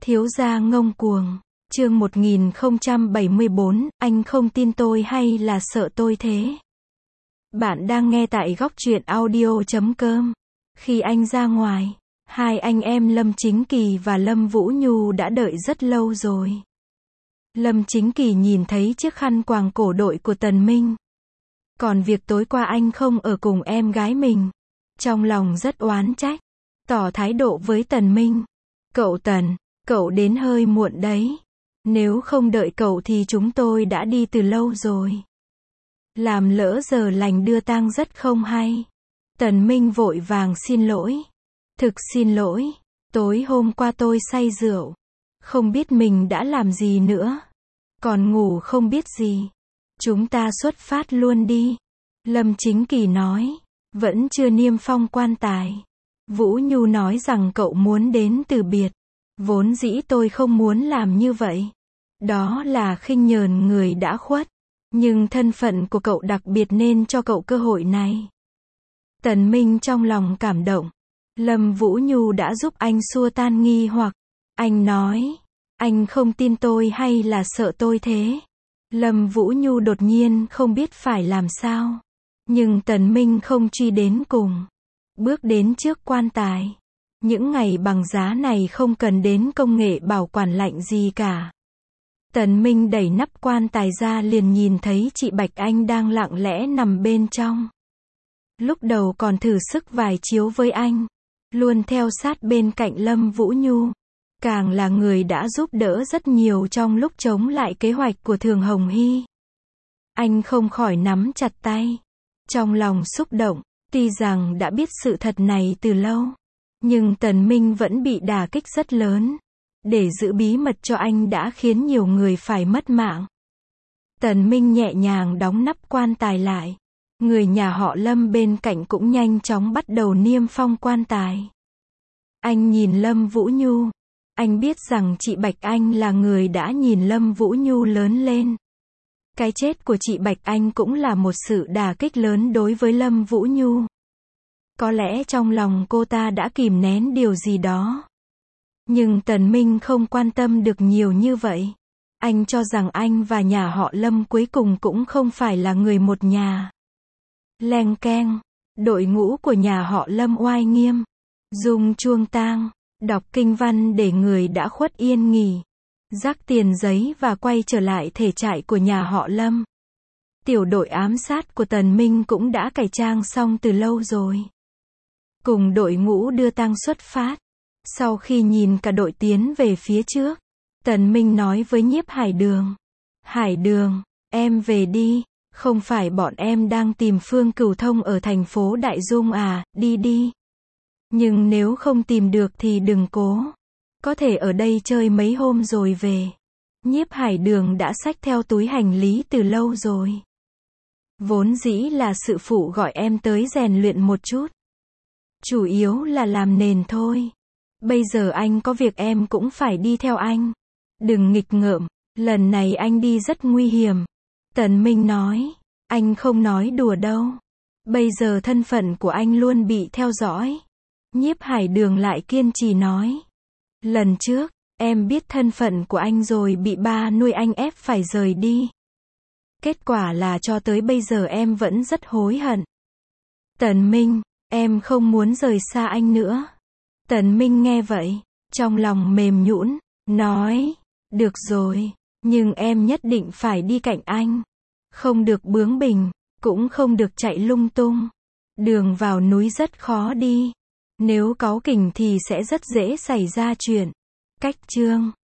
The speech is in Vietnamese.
Thiếu gia ngông cuồng. Chương 1074, anh không tin tôi hay là sợ tôi thế? Bạn đang nghe tại góc truyện audio.com. Khi anh ra ngoài, hai anh em Lâm Chính Kỳ và Lâm Vũ Nhu đã đợi rất lâu rồi. Lâm Chính Kỳ nhìn thấy chiếc khăn quàng cổ đội của Tần Minh. Còn việc tối qua anh không ở cùng em gái mình, trong lòng rất oán trách, tỏ thái độ với Tần Minh. Cậu Tần, cậu đến hơi muộn đấy. Nếu không đợi cậu thì chúng tôi đã đi từ lâu rồi. Làm lỡ giờ lành đưa tang rất không hay. Tần Minh vội vàng xin lỗi. Thực xin lỗi, tối hôm qua tôi say rượu, không biết mình đã làm gì nữa. Còn ngủ không biết gì. Chúng ta xuất phát luôn đi. Lâm Chính Kỳ nói. Vẫn chưa niêm phong quan tài. Vũ Nhu nói rằng cậu muốn đến từ biệt. Vốn dĩ tôi không muốn làm như vậy. Đó là khinh nhờn người đã khuất. Nhưng thân phận của cậu đặc biệt nên cho cậu cơ hội này. Tần Minh trong lòng cảm động. Lâm Vũ Nhu đã giúp anh xua tan nghi hoặc. Anh nói, anh không tin tôi hay là sợ tôi thế? Lâm Vũ Nhu đột nhiên không biết phải làm sao. Nhưng Tần Minh không truy đến cùng. Bước đến trước quan tài. Những ngày bằng giá này không cần đến công nghệ bảo quản lạnh gì cả. Tần Minh đẩy nắp quan tài ra liền nhìn thấy chị Bạch Anh đang lặng lẽ nằm bên trong. Lúc đầu còn thử sức vài chiếu với anh. Luôn theo sát bên cạnh Lâm Vũ Nhu. Càng là người đã giúp đỡ rất nhiều trong lúc chống lại kế hoạch của Thường Hồng Hy. Anh không khỏi nắm chặt tay. Trong lòng xúc động, tuy rằng đã biết sự thật này từ lâu. Nhưng Tần Minh vẫn bị đả kích rất lớn. Để giữ bí mật cho anh đã khiến nhiều người phải mất mạng. Tần Minh nhẹ nhàng đóng nắp quan tài lại. Người nhà họ Lâm bên cạnh cũng nhanh chóng bắt đầu niêm phong quan tài. Anh nhìn Lâm Vũ Nhu. Anh biết rằng chị Bạch Anh là người đã nhìn Lâm Vũ Nhu lớn lên. Cái chết của chị Bạch Anh cũng là một sự đả kích lớn đối với Lâm Vũ Nhu. Có lẽ trong lòng cô ta đã kìm nén điều gì đó. Nhưng Tần Minh không quan tâm được nhiều như vậy. Anh cho rằng anh và nhà họ Lâm cuối cùng cũng không phải là người một nhà. Leng keng, đội ngũ của nhà họ Lâm oai nghiêm. Rung chuông tang, đọc kinh văn để người đã khuất yên nghỉ. Rắc tiền giấy và quay trở lại thể trại của nhà họ Lâm. Tiểu đội ám sát của Tần Minh cũng đã cải trang xong từ lâu rồi. Cùng đội ngũ đưa tang xuất phát. Sau khi nhìn cả đội tiến về phía trước, Tần Minh nói với Nhiếp Hải Đường. Hải Đường, em về đi, không phải bọn em đang tìm Phương Cửu Thông ở thành phố Đại Dung à, đi đi. Nhưng nếu không tìm được thì đừng cố. Có thể ở đây chơi mấy hôm rồi về. Nhiếp Hải Đường đã xách theo túi hành lý từ lâu rồi. Vốn dĩ là sự phụ gọi em tới rèn luyện một chút. Chủ yếu là làm nền thôi. Bây giờ anh có việc em cũng phải đi theo anh. Đừng nghịch ngợm, lần này anh đi rất nguy hiểm. Tần Minh nói, anh không nói đùa đâu. Bây giờ thân phận của anh luôn bị theo dõi. Nhiếp Hải Đường lại kiên trì nói. Lần trước, em biết thân phận của anh rồi bị ba nuôi anh ép phải rời đi. Kết quả là cho tới bây giờ em vẫn rất hối hận. Tần Minh, em không muốn rời xa anh nữa. Tần Minh nghe vậy, trong lòng mềm nhũn, nói, được rồi, nhưng em nhất định phải đi cạnh anh. Không được bướng bỉnh, cũng không được chạy lung tung. Đường vào núi rất khó đi. Nếu cáu kỉnh thì sẽ rất dễ xảy ra chuyện. Cách chương